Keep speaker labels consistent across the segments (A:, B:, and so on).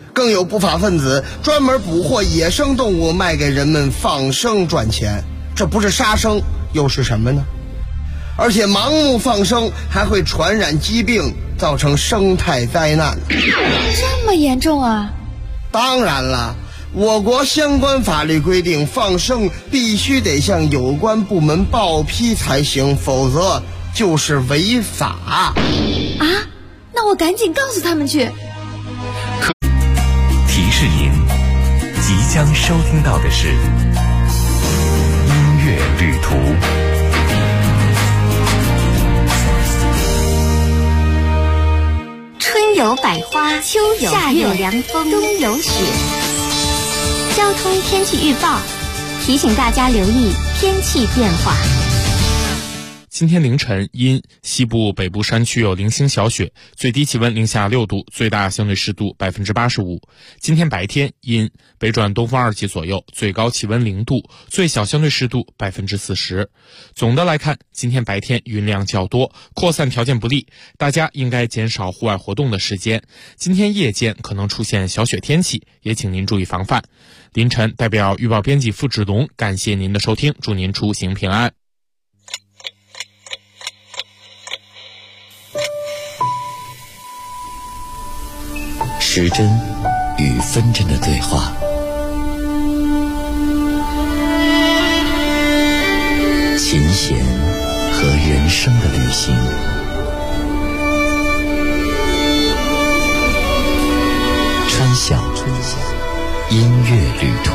A: 更有不法分子专门捕获野生动物卖给人们放生赚钱，这不是杀生又是什么呢？而且盲目放生还会传染疾病，造成生态灾难。
B: 这么严重啊？
A: 当然了，我国相关法律规定，放生必须得向有关部门报批才行，否则就是违法。
B: 啊？那我赶紧告诉他们去。
C: 提示您，即将收听到的是音乐旅途。
D: 春有百花，秋有夏有凉风，冬有雪。交通天气预报提醒大家留意天气变化。
E: 今天凌晨因西部北部山区有零星小雪，最低气温零下6度，最大相对湿度85%。今天白天因北转东风2级左右，最高气温0度，最小相对湿度40%。总的来看，今天白天云量较多，扩散条件不利，大家应该减少户外活动的时间。今天夜间可能出现小雪天气，也请您注意防范。凌晨代表预报编辑付志龙感谢您的收听，祝您出行平安。
C: 时针与分针的对话，琴弦和人生的旅行，穿晓音乐旅途。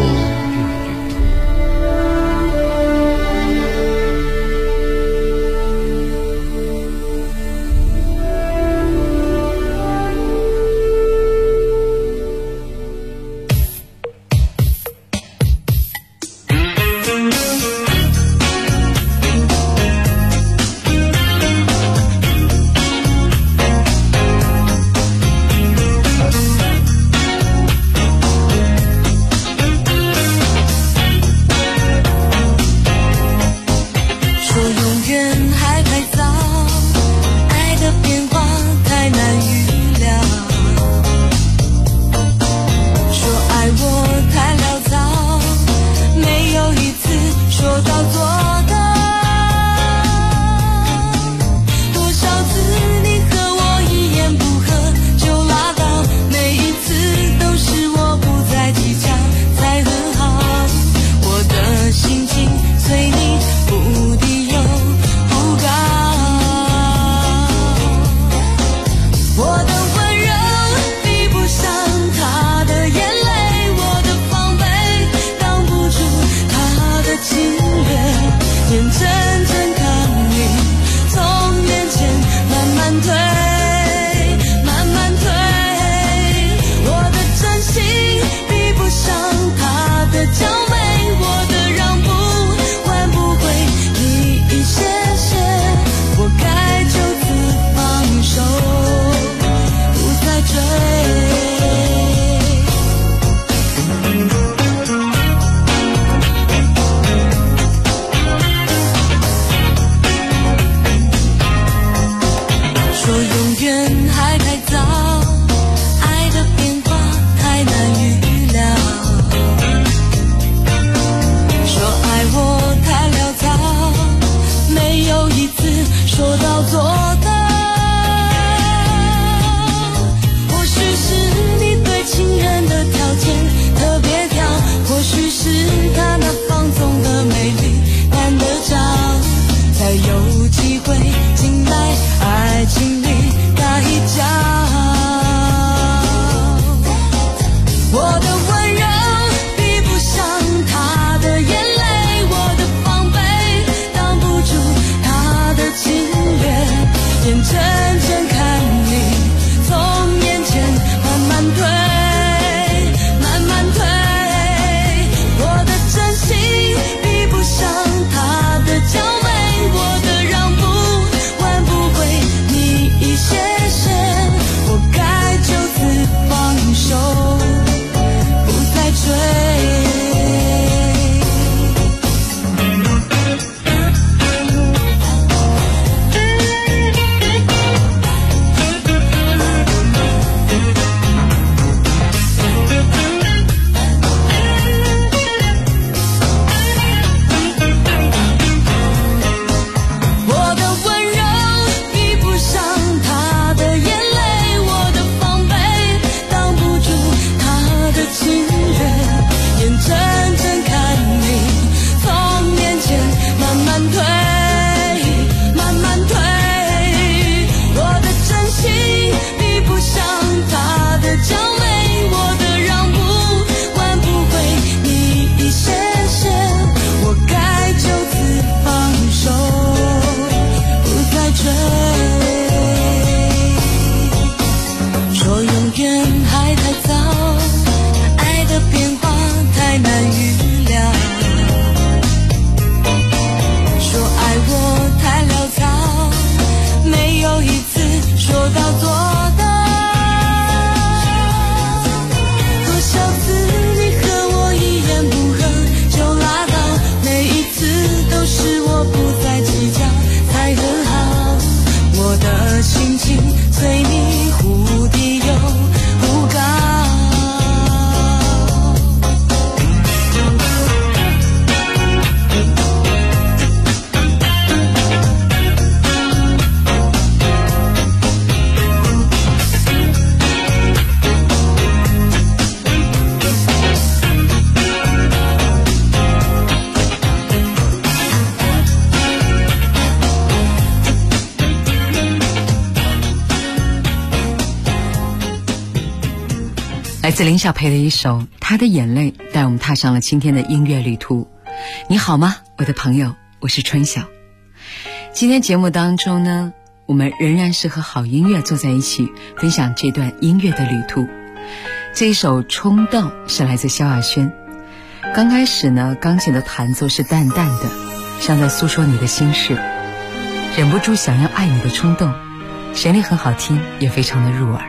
F: 来自林小培的一首《他的眼泪》，带我们踏上了今天的音乐旅途。你好吗，我的朋友，我是春晓。今天节目当中呢，我们仍然是和好音乐坐在一起，分享这段音乐的旅途。这一首《冲动》是来自萧亚轩。刚开始呢，钢琴的弹奏是淡淡的，像在诉说你的心事，忍不住想要爱你的冲动，旋律很好听，也非常的入耳。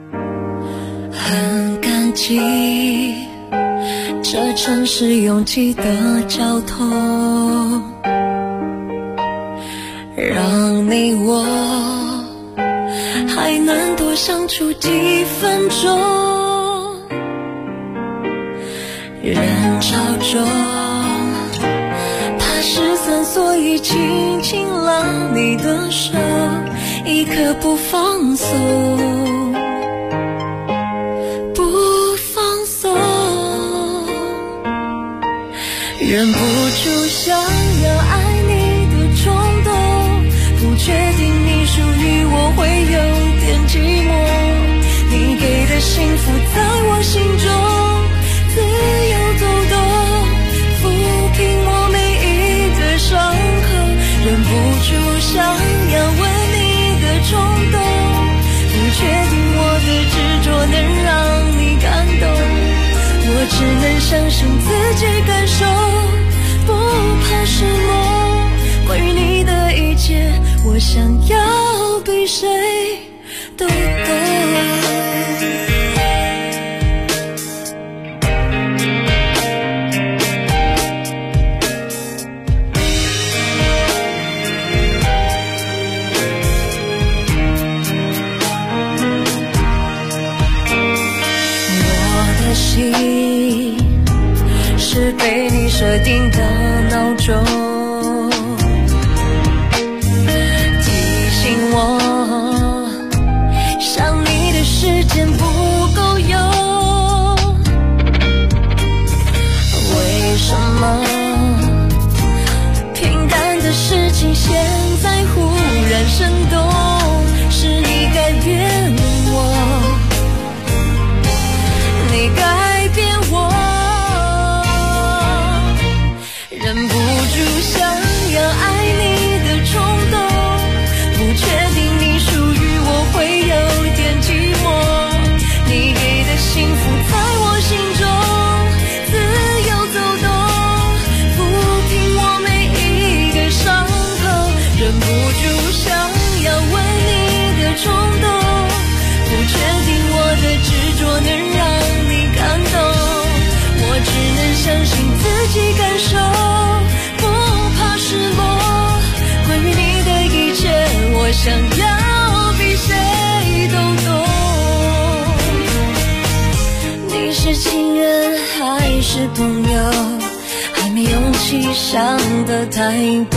G: 很感激这城市拥挤的交通，让你我还能多相处几分钟。人潮中怕失散，所以紧紧拉你的手，一刻不放松，忍不住想要爱你的冲动，不确定你属于我会有点寂寞，你给的幸福在我心中自由走动，抚平我每一个伤口，忍不住想要吻你的冲动，不确定我的执着能让你感动，我只能相信自己感受，不怕失落，关于你的一切，我想要比谁都懂。我的心是被你设定的闹钟，提醒我想你的时间不够用。为什么平淡的事情现在忽然生动？是你改变我，你改变我，忍不住想要爱你的冲动，不确定你属于我会有点寂寞，你给的幸福在我心中自由走动，抚平我每一个伤口，忍不住想要吻你的冲动，不确定我的执着能让你感动，我只能相信自己感受，不怕失落，关于你的一切，我想要比谁都懂。你是情人还是朋友，还没勇气想得太多，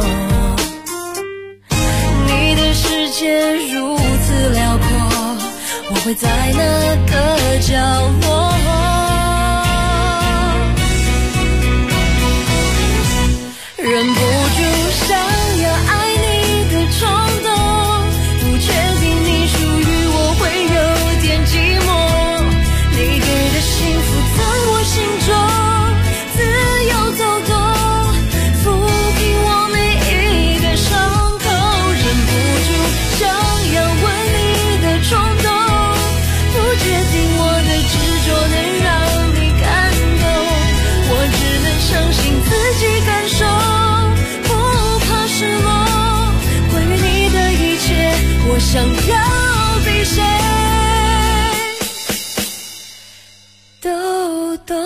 G: 你的世界如此辽阔，我会在那个角落，忍不住想要爱你的冲动，不确定你属于我会有点寂寞，你给的幸福在我心中自由走动，抚平我每一个伤口，忍不住想要吻你的冲动，不确定我的执着能让你感动，我只能相信自己感受，不怕失落，关于你的一切，我想要比谁都懂。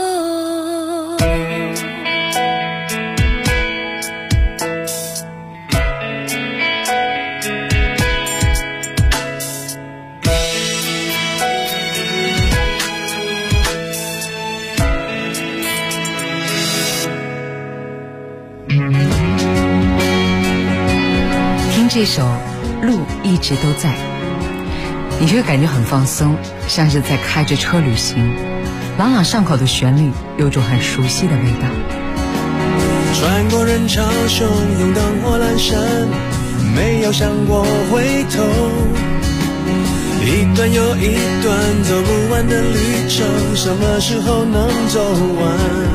F: 听这首路一直都在，你就会感觉很放松，像是在开着车旅行，朗朗上口的旋律有种很熟悉的味道。
H: 穿过人潮汹涌灯火阑珊，没有想过回头， 一段又一段走不完的旅程，什么时候能走完？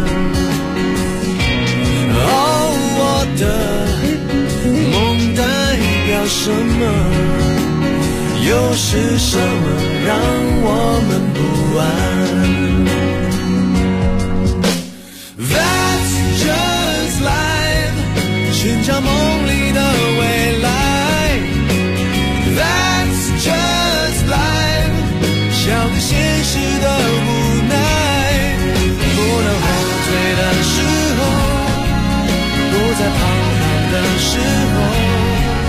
H: 哦，我的梦代表什么？又是什么让我们不安？ That's just life， 寻找梦里的未来。That's just life， 笑对现实的无奈。不能后退的时候，不再彷徨的时候。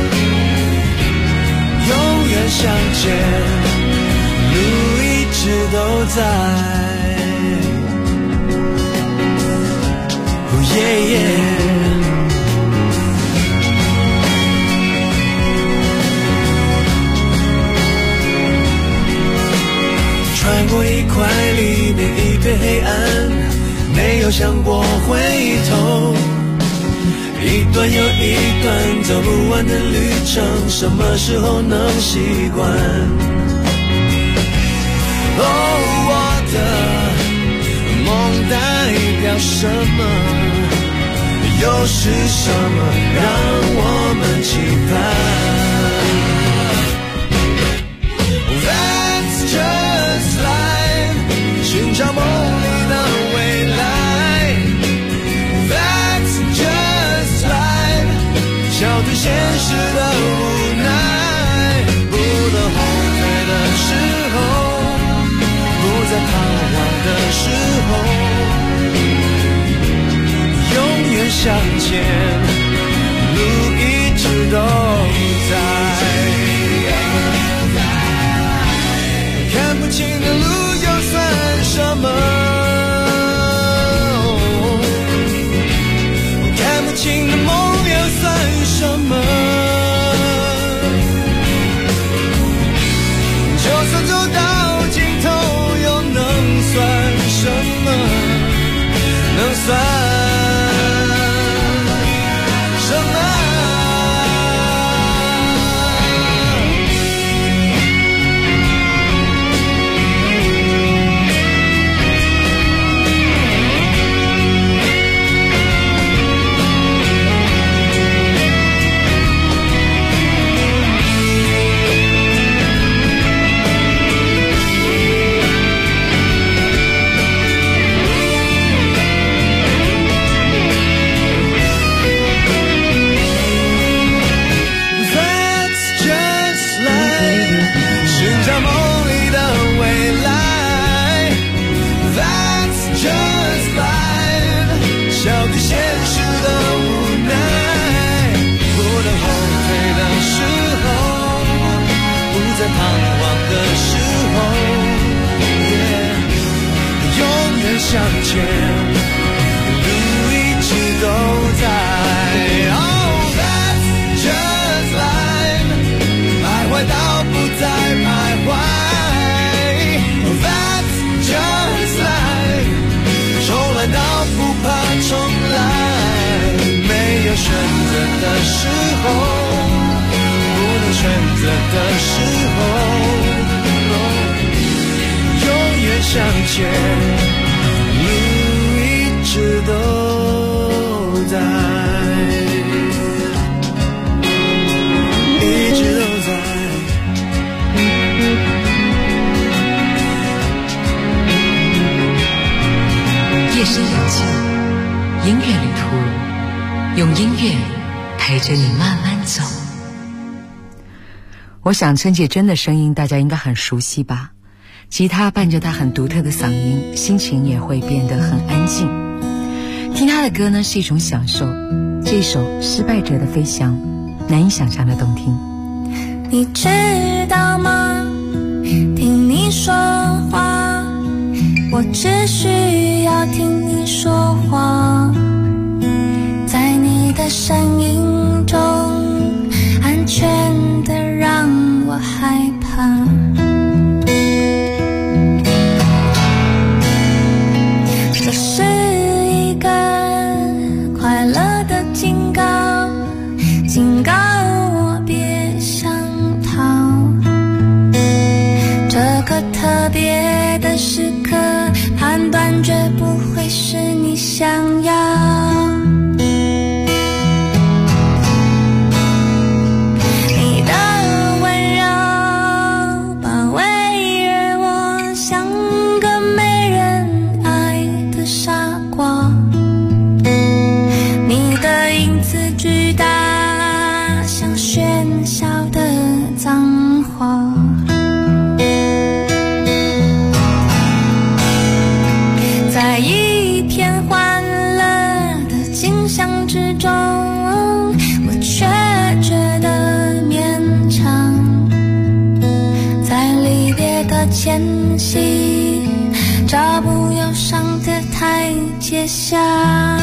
H: 永远向前，路一直都在。Oh yeah yeah。穿过一块里面一片黑暗，没有想过回头。 一段又一段走不完的旅程，什么时候能习惯？哦，我的梦代表什么？又是什么让我们期盼 ？That's just life， 寻找梦里的未来。 笑对现实的无奈，不能后退的时候，不再彷徨的时候，永远向前，路一直都在。看不清的路又算什么？看不清的梦。 算什么？就算走到尽头，又能算什么？能算什么？ 向前，路一直都在。Oh, that's just life， 徘徊到不再徘徊。Oh, that's just life， 重来到不怕重来。没有选择的时候，不能选择的时候，永远向前。 路一直都在，一直都在。
F: 夜深人静，音乐旅途，用音乐陪着你慢慢走。我想陈绮贞的声音大家应该很熟悉吧。 吉他伴着她很独特的嗓音，心情也会变得很安静。听她的歌呢是一种享受。这一首《失败者的飞翔》，难以想象的动听。
G: 你知道吗？听你说话，我只需要听你说话，在你的声音中，安全的让我害怕。 这是一个快乐的警告，警告我别想逃。 想要。你的温柔包围着我，像个没人爱的傻瓜。你的影子巨大，像喧嚣的脏话。在一片欢乐的景象之中，我却觉得勉强。在离别的间隙，找不忧伤的台阶下。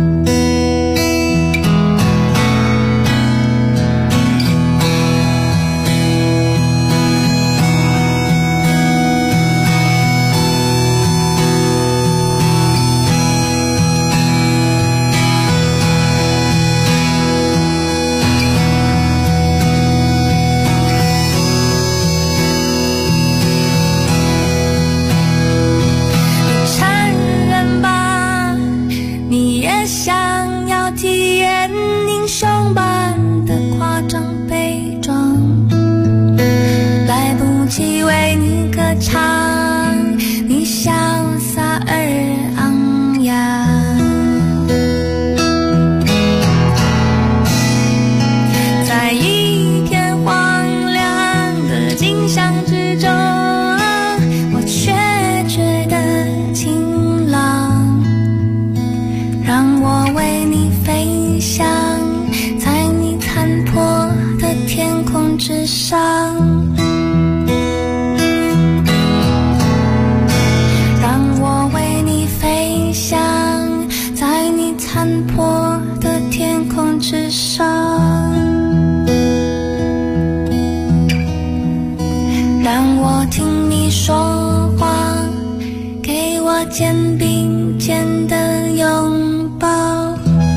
G: 肩并肩的拥抱。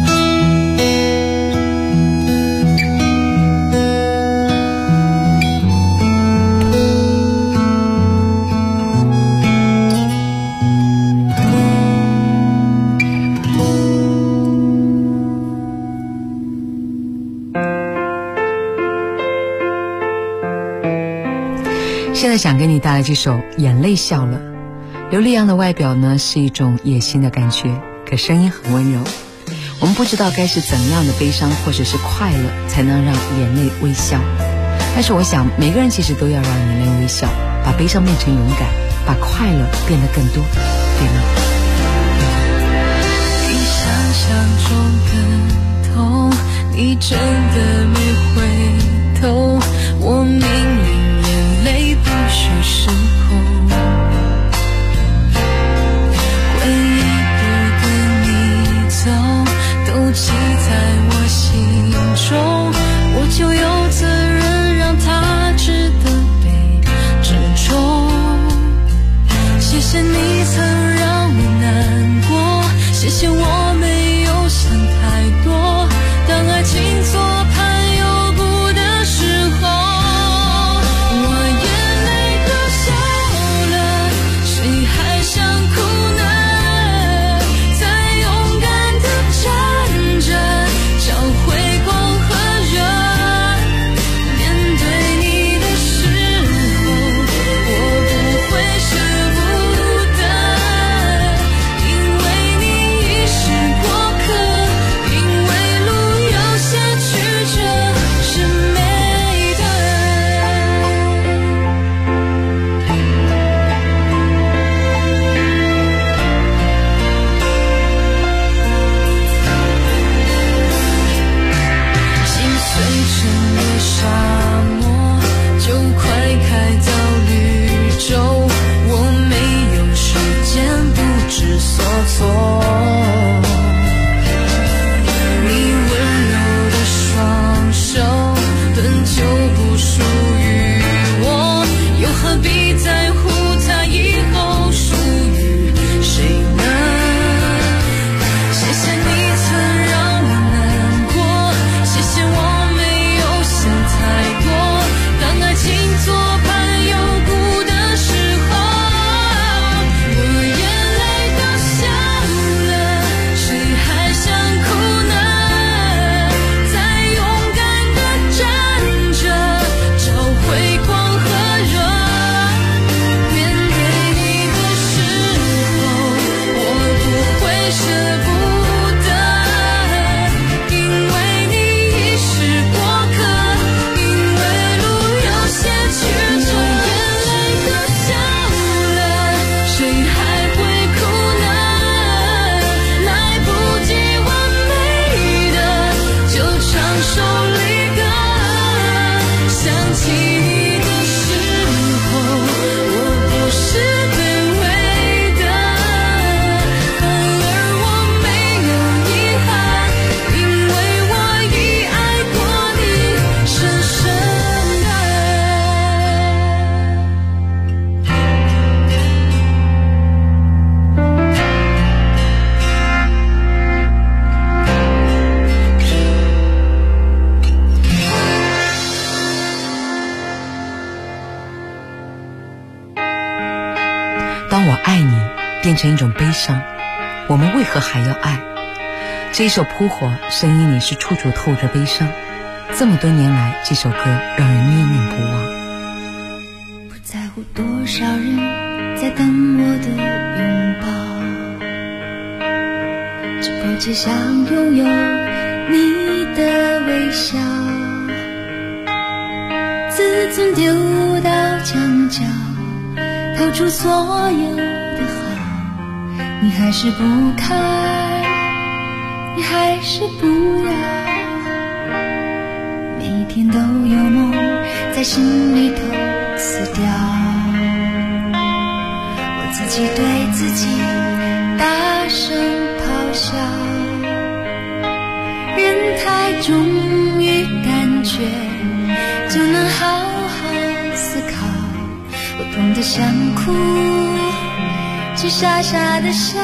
F: 现在想给你带来这首《眼泪笑了》。刘力扬的外表呢是一种野性的感觉，可声音很温柔。我们不知道该是怎样的悲伤或者是快乐才能让眼泪微笑，但是我想每个人其实都要让眼泪微笑，把悲伤变成勇敢，把快乐变得更多，对吗？
G: 比想象中更痛，你真的没回头，我明明眼泪必须失控，都记在我心中，我就有责任让它值得被珍重。谢谢你曾让我难过，谢谢我没有想太多，当爱情做盘有故的时候，我眼泪都笑了，谁还想哭呢？找回光和热，面对你的时候，我不会舍不得。
F: 变成一种悲伤。我们为何还要爱？这一首扑火，声音里是处处透着悲伤。这么多年来，这首歌让人念念不忘。
G: 不在乎多少人在等我的拥抱，只不只想拥有你的微笑。自从丢到墙角，掏出所有的好，你还是不开，你还是不要。每天都有梦在心里头死掉，我自己对自己大声咆哮。人太忠于感觉，就能好好思考。我痛得想哭，却傻傻的笑。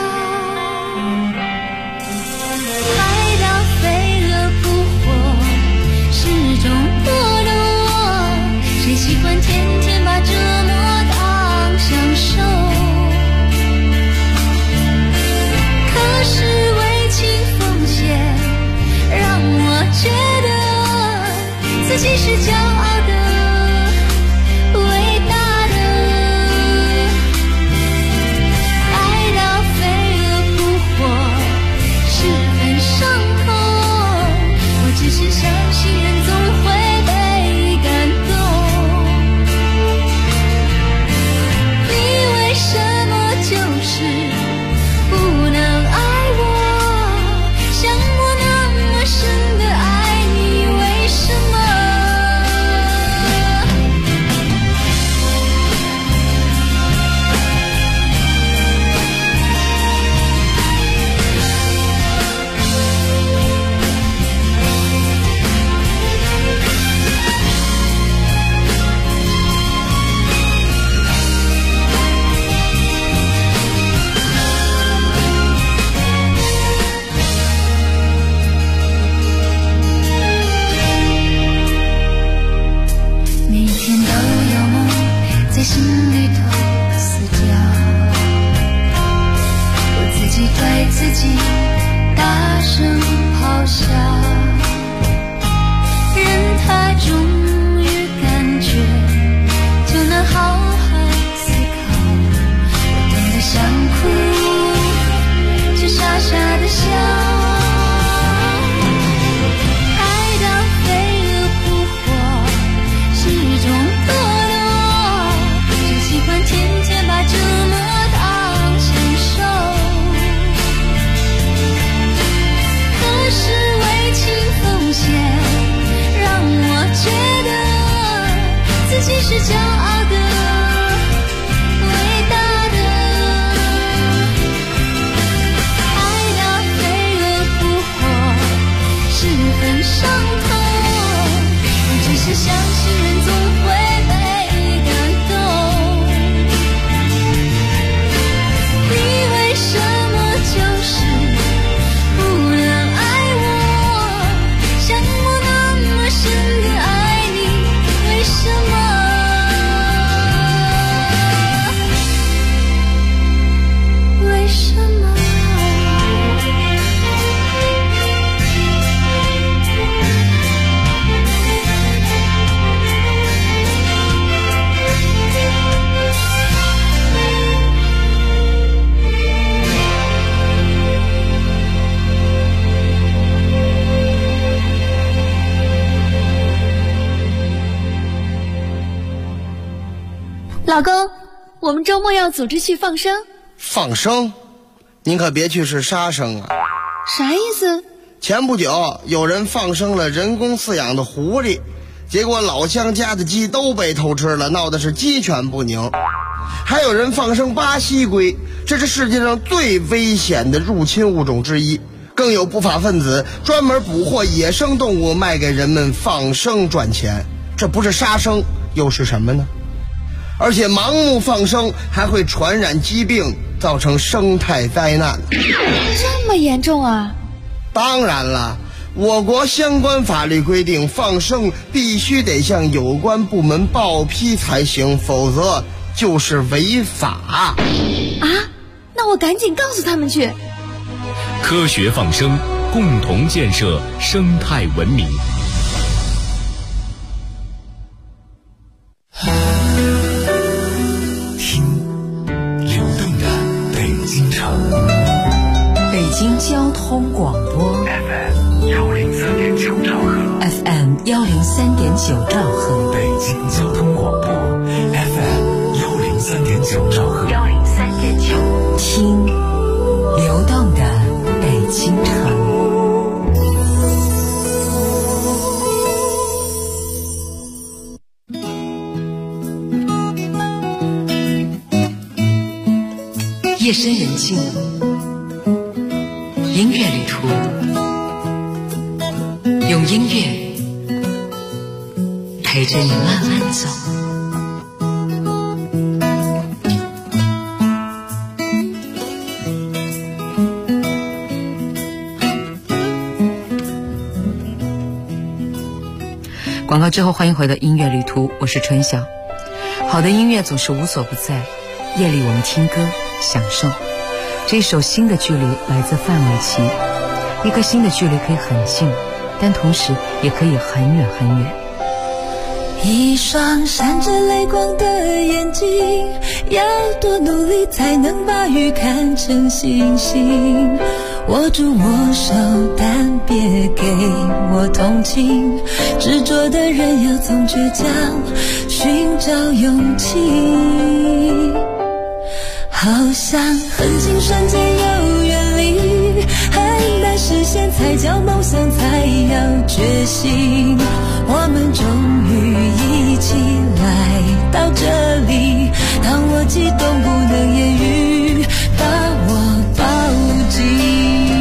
G: 海岛飞蛾扑火，是种堕落。谁喜欢天天把折磨当享受？可是为情奉献，让我觉得自己是骄傲的、伟大的。海岛飞蛾扑火，十分伤痛。我只是相信人总会被感动。你为什么就是不能爱我，像我那么深的爱你？为什么？每天都有梦在心里头死掉，我自己对自己大声咆哮。人太忠于感觉，就能好好思考。我痛得想哭，却傻傻的笑。海岛飞蛾扑火，是种堕落。谁喜欢天天把折磨当享受？可是为情奉献，让我觉得自己是骄傲的、伟大的。海岛飞蛾扑火，十分伤痛。我只是相信人总会被感动。你为什么就是不能爱我，像我那么深的爱你？为什么？为什么？
B: 老公，我们周末要组织去放生。
A: 放生？您可别去是杀生啊！
B: 啥意思？
A: 前不久有人放生了人工饲养的狐狸，结果老乡家的鸡都被偷吃了，闹得是鸡犬不宁。还有人放生巴西龟，这是世界上最危险的入侵物种之一。更有不法分子专门捕获野生动物卖给人们放生赚钱，这不是杀生又是什么呢？而且盲目放生还会传染疾病，造成生态灾难。
B: 这么严重啊？
A: 当然了，我国相关法律规定，放生必须得向有关部门报批才行，否则就是违法。
B: 啊？那我赶紧告诉他们去。
I: 科学放声，共同建设生态文明。
C: 听流动的北京城，
F: 北京交通广播
C: FM 103.9兆赫
F: ，FM 103.9兆赫，
C: 北京交通广播 FM 103.9兆赫
D: 103.9，
F: 听流动的北京城。夜深人静，音乐旅途，用音乐陪着你慢慢走。广告之后，欢迎回到音乐旅途，我是春晓。好的音乐总是无所不在，夜里我们听歌享受。这首新的距离来自范玮琪。一个新的距离可以很近，但同时也可以很远很远。
G: 一双闪着泪光的眼睛，要多努力才能把雨看成星星。握住我手，但别给我同情。执着的人要从倔强寻找勇气。好像很近瞬间又远离，很难实现才叫梦想，才要觉醒。我们终于一起来到这里，当我激动不能言语，把我抱紧。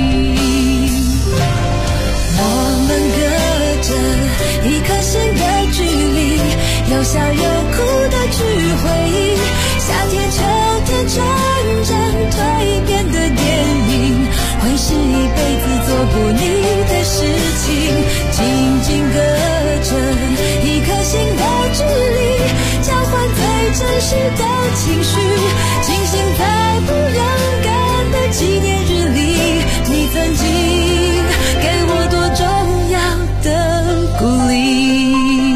G: 我们隔着一颗心的距离，有笑有哭的去回忆。夏天秋天成长蜕变的电影，会是一辈子做不腻的事情。紧紧隔着一颗心的距离，交换最真实的情绪，庆幸在不勇敢的纪念日里，你曾经给我多重要的鼓励。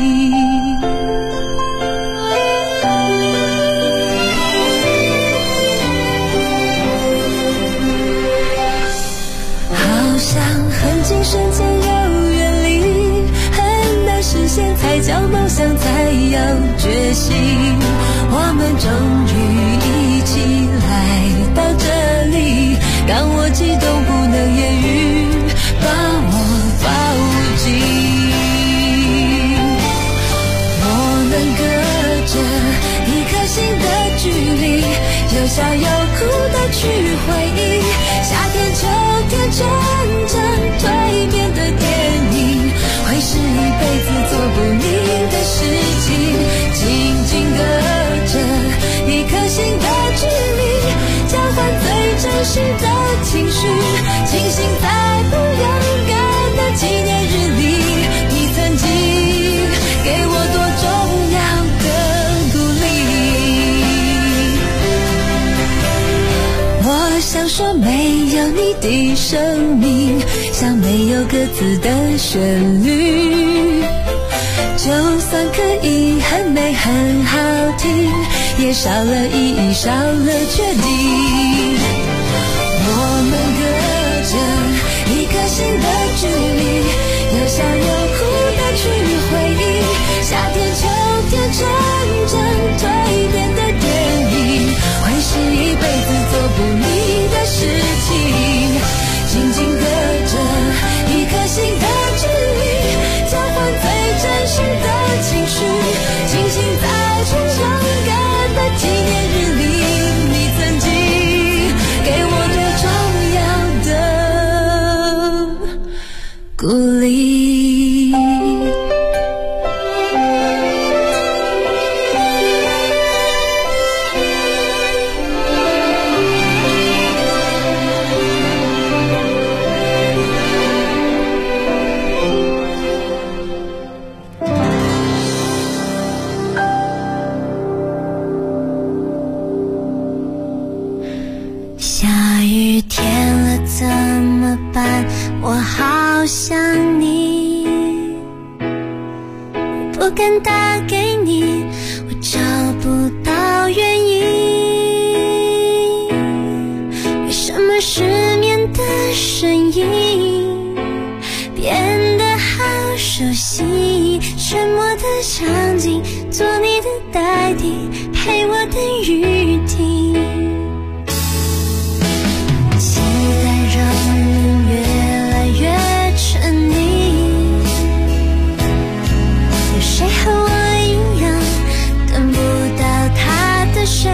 G: 瞬间又远离，很难实现才叫梦想，才要觉醒。我们终于一起来到这里，让我激动不能言语，把我抱紧。我们隔着一颗心的距离，有笑有哭的去回忆。夏天秋天成长蜕变的电影，会是一辈子做不腻的事情。紧紧隔着一颗心的距离，交换最真实的情绪，庆幸在不勇敢的纪念日里，你曾经给我多重要的鼓励。我想说没有你的生命，像没有歌词的旋律，就算可以很美很好听，也少了意义，少了确定。我们隔着一颗心的距离，有笑有哭的去回忆。夏天秋天成长蜕变的电影，会是一辈子做不腻的事情。紧紧隔着一颗心的距离，交换最真实的情绪，庆幸在不勇敢的纪念日里，你曾经给我多重要的鼓励。 下雨天了怎么办？我好想你，不敢打给你，我找不到原因。为什么失眠的声音变得好熟悉？沉默的场景，做你的代替，陪我等雨停。期待让人越来越沉溺，有谁和我一样等不到他的谁？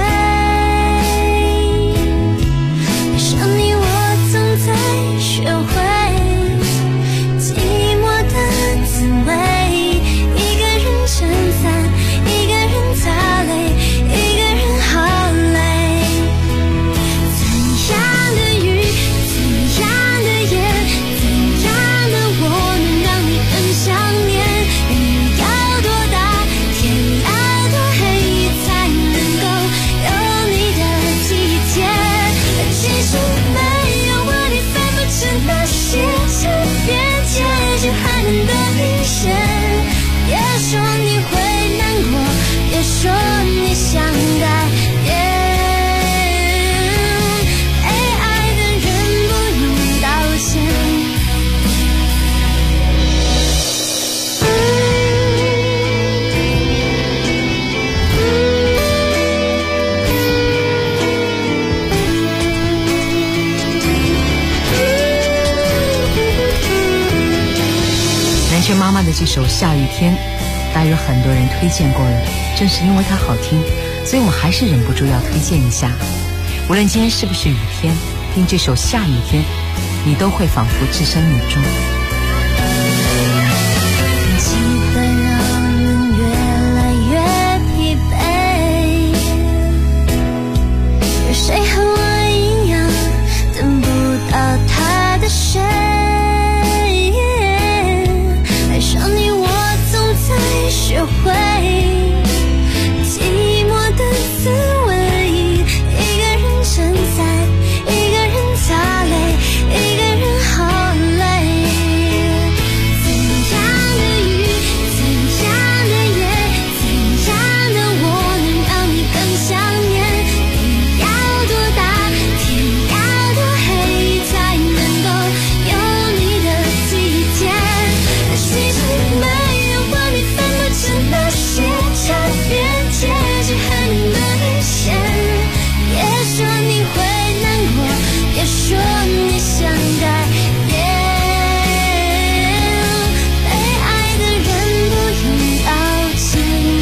G: 爱上你我总在学会寂寞的滋味，一个人撑伞，一个人擦泪，一个人好累。怎样的雨，怎样的夜，怎样的我能让你更想念？雨要多大，天要多黑，才能够有你的体贴？其实没有我，你分不清那些差别，结局还能多明显。别说你会难过，别说你想改变。被爱的人不用道歉。
F: 南拳妈妈的这首《下雨天》，大约有很多人推荐过了，正是因为它好听，所以我还是忍不住要推荐一下。无论今天是不是雨天，听这首《下雨天》，你都会仿佛置身雨中。
G: 气氛让人越来越疲惫，有谁和我一样等不到他的谁？爱上你我总在学会寂寞的滋味，一个人撑伞，一个人擦泪，一个人好累。怎样的雨，怎样的夜，怎样的我能让你更想念？雨要多大，天要多黑，才能够有你的体贴？其实没有我，你分不清那些差别，结局还能多明显。别说你会难过，别说你想改变。被爱的人不用道歉。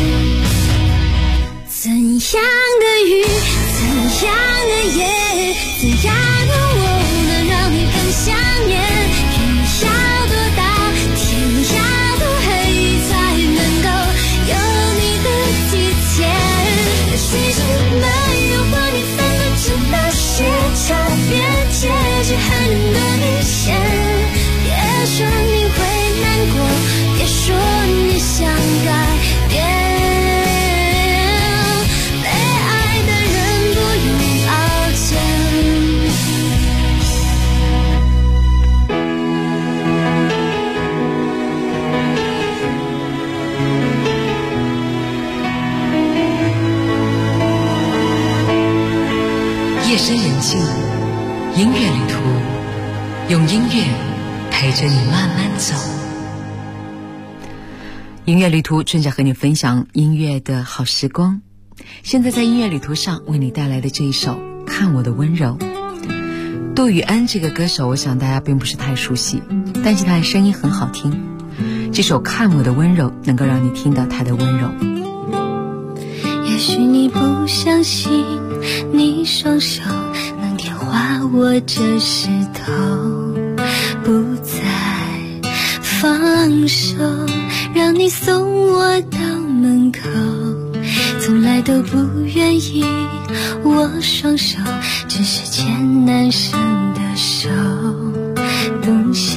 G: 怎样的雨，怎样的夜，怎样的我能让你更想念？雨要多大，天要多黑，才能够有你的体贴？其实没有我，你分不清那些差别，结局还能多明显。别说你会难过，别说你想改变。被爱的人不用道歉。
F: 夜深人静，音乐旅途，用音乐陪着你慢慢走。音乐旅途正在和你分享音乐的好时光。现在在音乐旅途上为你带来的这一首《看我的温柔》。杜宇安这个歌手，我想大家并不是太熟悉，但是他的声音很好听。这首《看我的温柔》能够让你听到他的温柔。
G: 也许你不相信，你双手能点化我这石头，不再放手，让你送我到门口。从来都不愿意握双手，只是牵男生的手。冬夏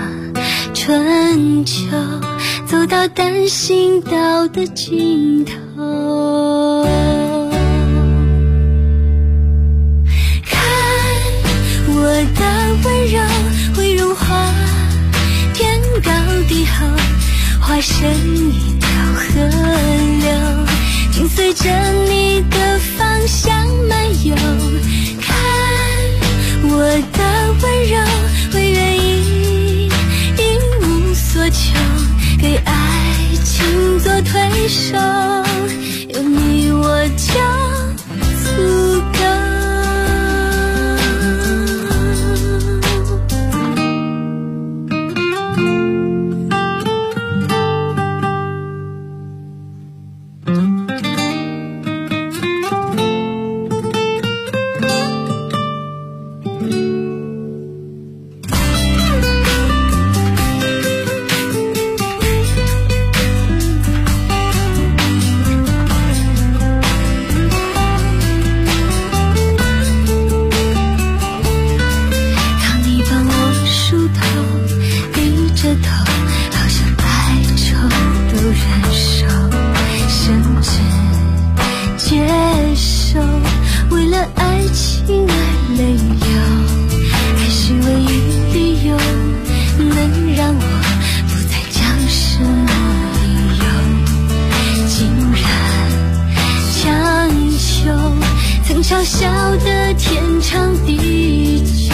G: 春秋，走到单行道的尽头。看化成一条河流，紧随着你的方向漫游。看我的温柔，会愿意一无所求，给爱情做推手，有你我就足够。嘲笑的天长地久，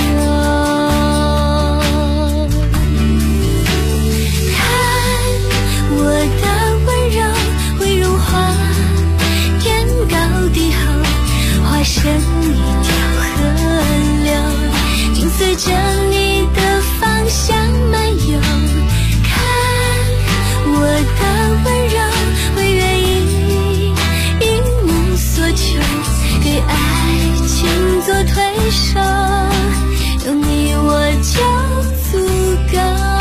G: 看我的温柔会融化天高地厚，化成一条河流，紧随着你的方向漫游。看我的温柔会愿意一无所求，给爱情做推手，有你我就足够。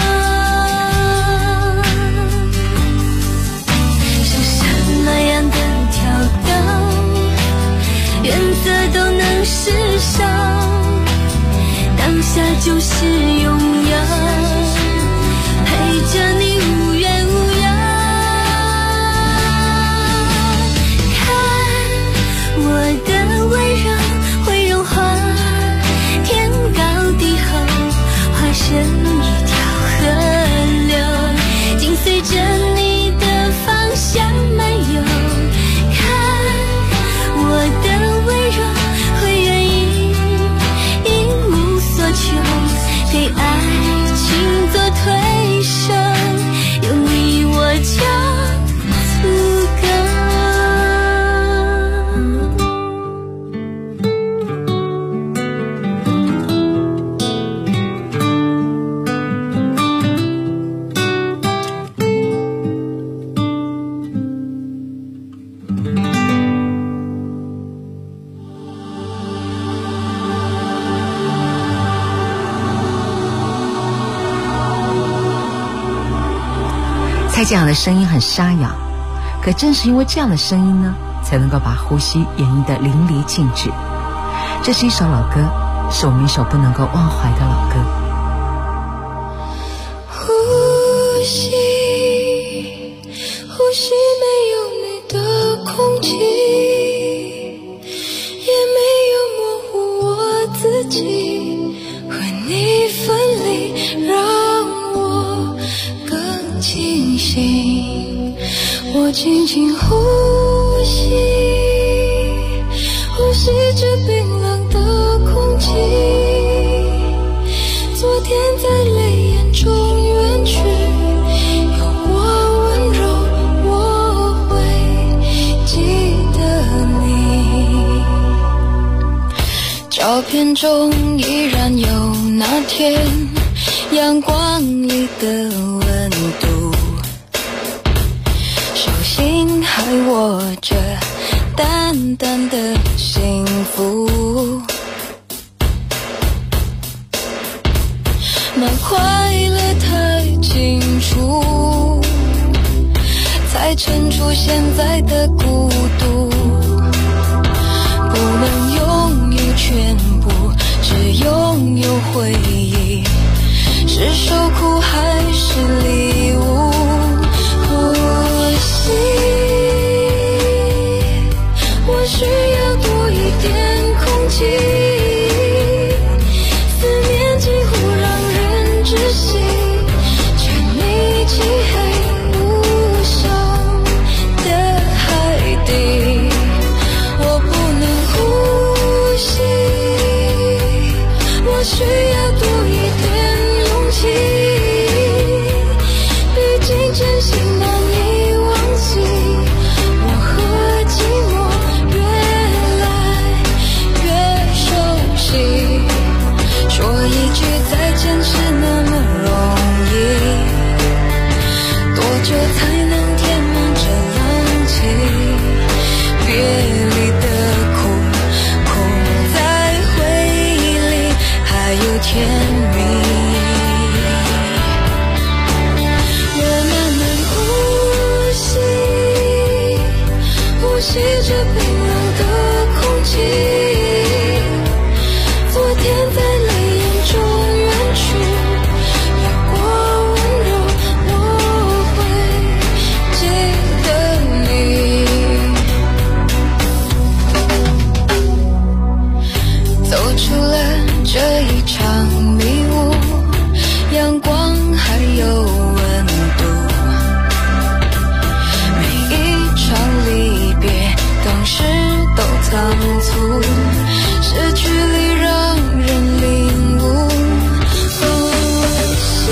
G: 是什么样的跳动，原则都能失守，当下就是拥有，陪着你无怨无忧。看我的温柔会融化天高地厚，化成一条河流，紧随着你的方向漫游。看我的温柔会愿意一无所求，给爱情做推手，有你我就足够。
F: 蔡健雅的声音很沙哑，可正是因为这样的声音呢，才能够把呼吸演绎得淋漓尽致。这是一首老歌，是我们一首不能够忘怀的老歌。
G: 呼吸，呼吸没有你的空气，也没有模糊我自己，和你分离让我更清醒。我紧紧呼吸，呼吸着冰冷的空气，昨天在泪眼中远去，有我温柔，我会记得你。照片中依然有那天阳光里的温度，手心还握着淡淡的幸福，那快乐太清楚，才衬出现在的孤独。不能拥有全部，只拥有回忆，是受苦还是礼物？呼吸，我需要多一点空气，思念几乎让人窒息，却你漆黑无需要多一点勇气，毕竟真心难以忘记，我和寂寞越来越熟悉，说一句再见是那么容易，多久才能填满这浪迹，别离的苦在回忆里还有甜蜜，我慢慢呼吸，呼吸着冰冷的空气，昨天在泪眼中远去，有过温柔我会记得你，走出了这一场迷雾，阳光还有温度，每一场离别当时都仓促，失去里让人领悟，呼吸，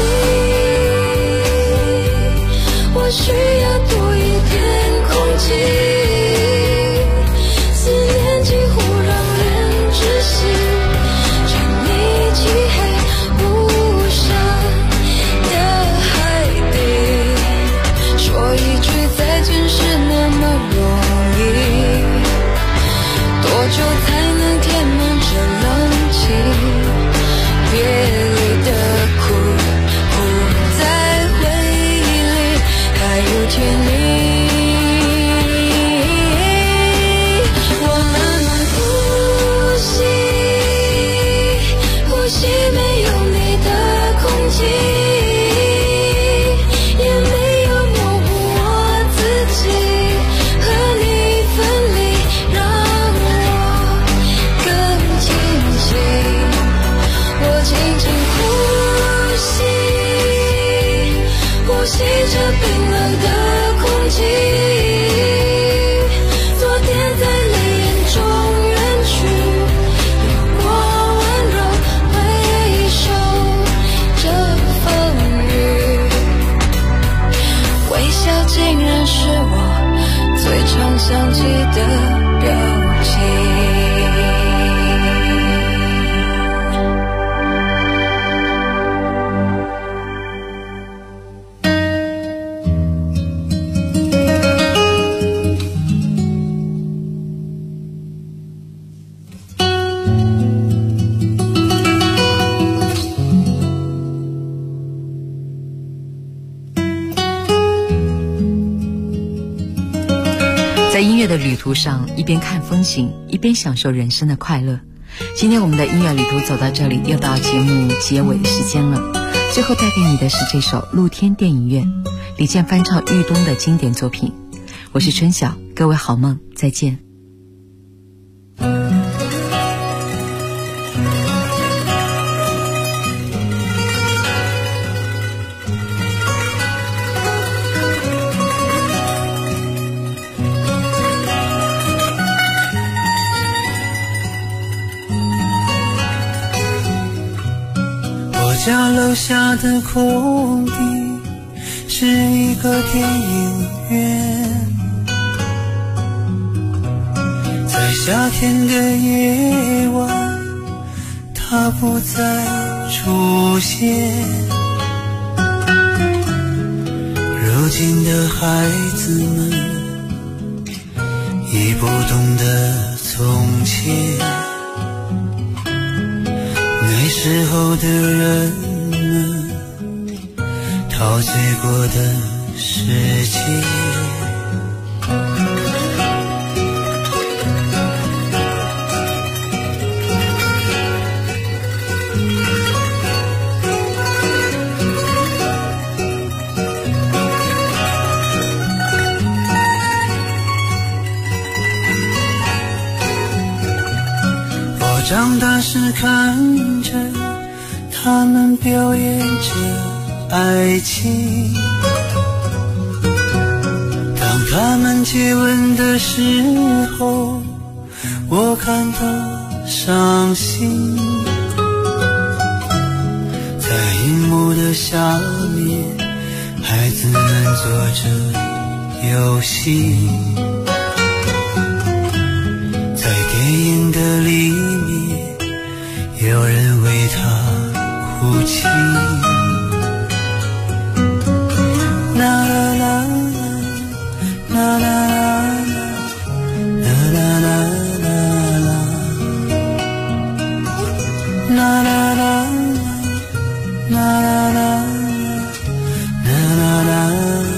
G: 我需要多一点空气，思念几乎让人窒息，沉溺漆黑无声的海底，说一句再见是那么容易，多久才能填满这冷气，别离的苦在回忆里还有甜蜜，我慢慢呼吸，呼吸没有你的空气，也没有模糊我自己，和你分离让我更清晰，我轻轻呼吸，呼吸着冰冷的空气，昨天在泪眼中远去，有过温柔回首这风雨，微笑竟然是我最常想起的表情。
F: 在音乐的旅途上，一边看风景，一边享受人生的快乐。今天我们的音乐旅途走到这里，又到节目结尾的时间了。最后带给你的是这首《露天电影院》，李健翻唱豫东的经典作品。我是春晓，各位好梦，再见。
H: 家楼下的空地是一个电影院，在夏天的夜晚，它不再出现。如今的孩子们已不懂得从前，那时候的人们陶醉过的世界，我长大时看着他们表演着爱情，当他们接吻的时候，我感到伤心。 的下面，孩子们做着游戏，在电影的里面，有人为他哭泣。啦啦啦啦啦啦啦啦啦啦啦啦。啦啦啦啦啦啦，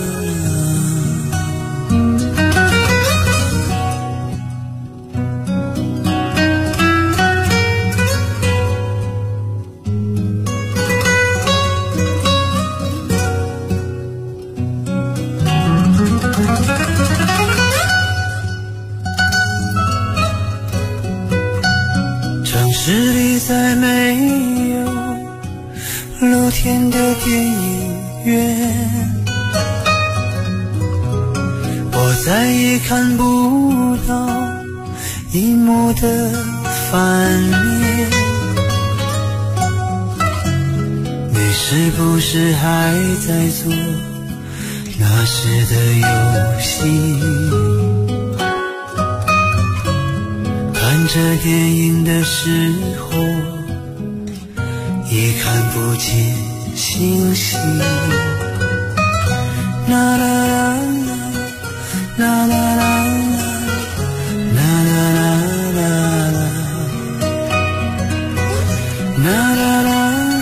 H: 城市里再没有露天的电影院，我再也看不到荧幕的反面。你是不是还在做那时的游戏？看着电影的时候也看不见星星。啦啦啦啦啦啦啦啦啦啦啦啦啦啦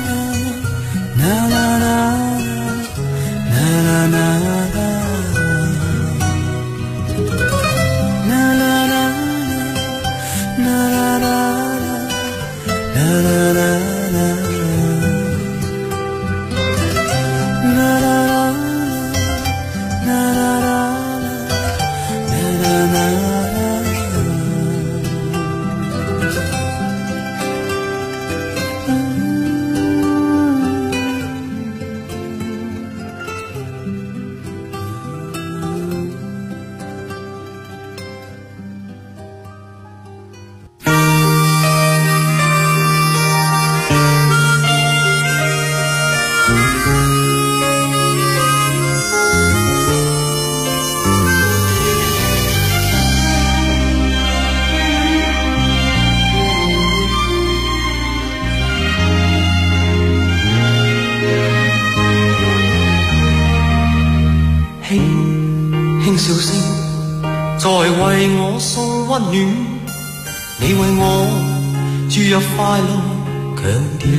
H: 笑聲在為我送溫暖，你為我注入快樂強電。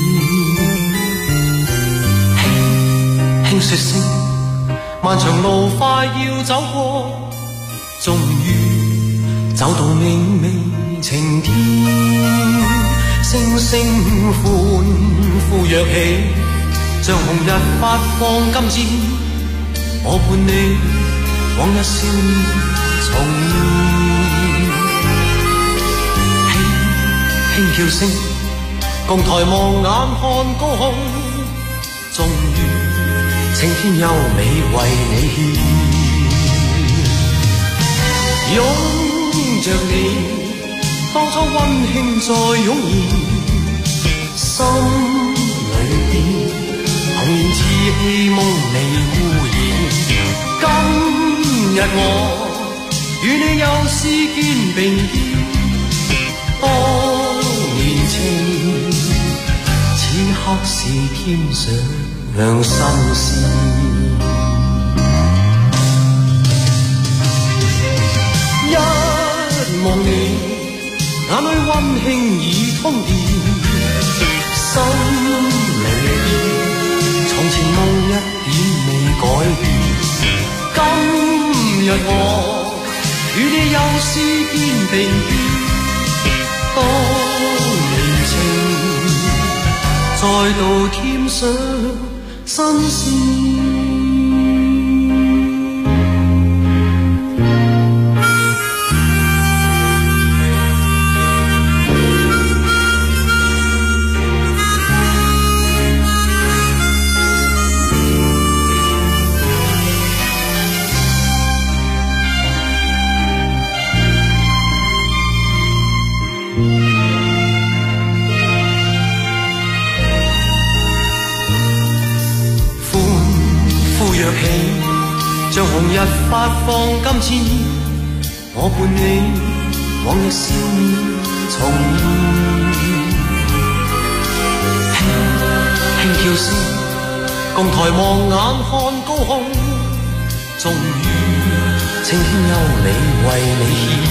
H: 輕輕說聲，漫長路快要走過，終於走到明媚晴天。星星歡呼躍起，像紅日發放金箭，我伴你往日少年重現，輕輕叫聲，共抬望眼看高空，終於青天優美為你獻。擁着你，當初溫馨再湧現，心裏邊童年稚氣夢未污染。今日我與你又是肩並肩，當年情此刻是添上新鮮。一望你眼裏溫馨已通電，心裏邊從前夢一點未改變。今日我與你又是肩並肩，當年情再度添上新鮮。 像紅日發放金箭，我伴你往日笑面重現。輕輕跳聲，共抬望眼看高空，終於青天優美為你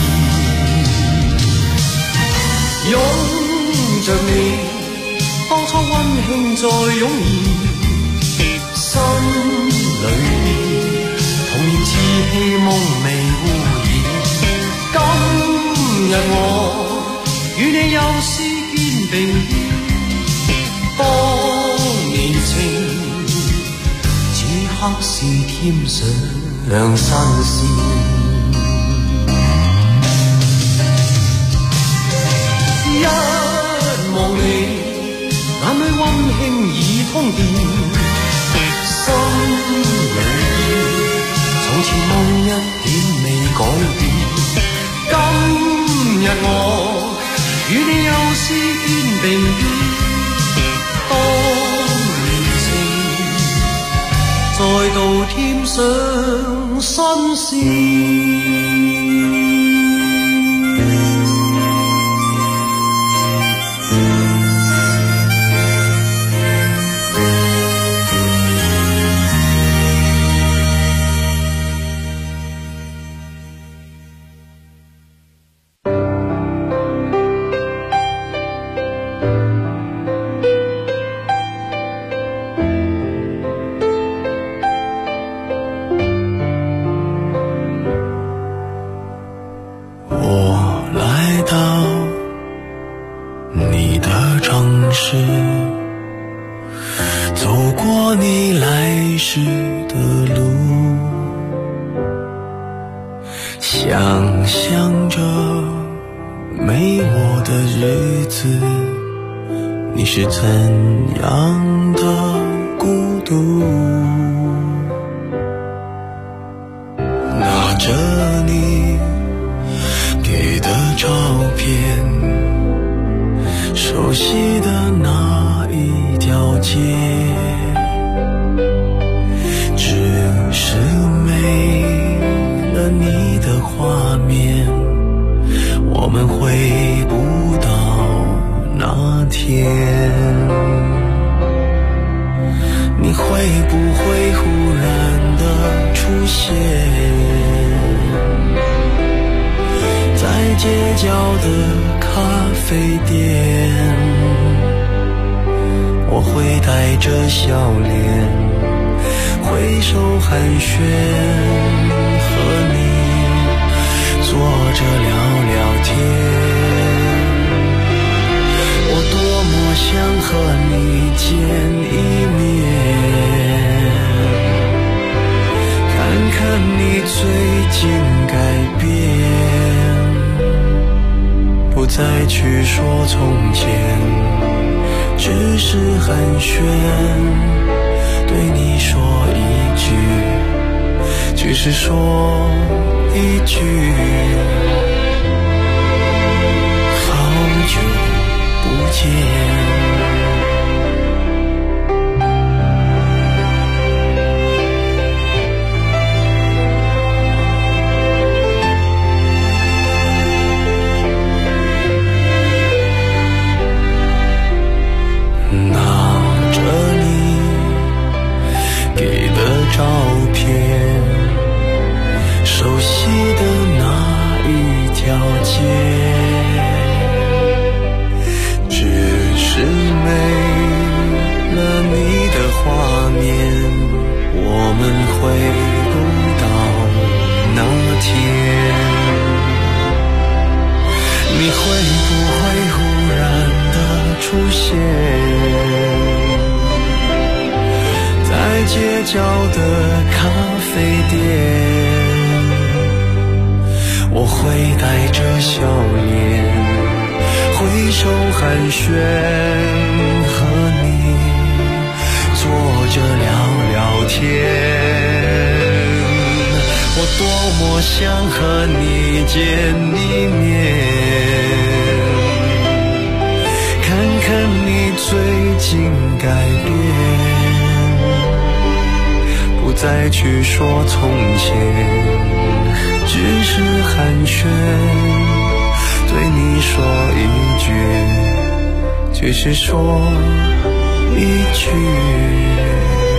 H: 獻。擁着你，當初溫馨再湧現，心裏童年稚氣夢未污染。今日我與你又是肩並肩，當年情此刻是添上新鮮。一望你，眼裏溫馨已通電，心裏從前夢一點未改變。今日我與你又是肩並肩，當年情再度添上新鮮。
J: 想象着没我的日子，你是怎样的孤独？拿着你给的照片，熟悉的那一条街，只是没了你的画面，我们回不到那天。你会不会忽然的出现在街角的咖啡店？我会带着笑脸挥手寒暄，和你坐着聊聊天。我多么想和你见一面，看看你最近改变，不再去说从前，只是寒暄，对你说一句，只是说一句，好久不见。照片，熟悉的那一条街，只是没了你的画面，我们回不到那天。你会不会忽然的出现在街角的咖啡店？我会带着笑脸挥手寒暄，和你坐着聊聊天。我多么想和你见一面，看看你最近改变，不再再去说从前，只是寒暄，对你说一句，只是说一句。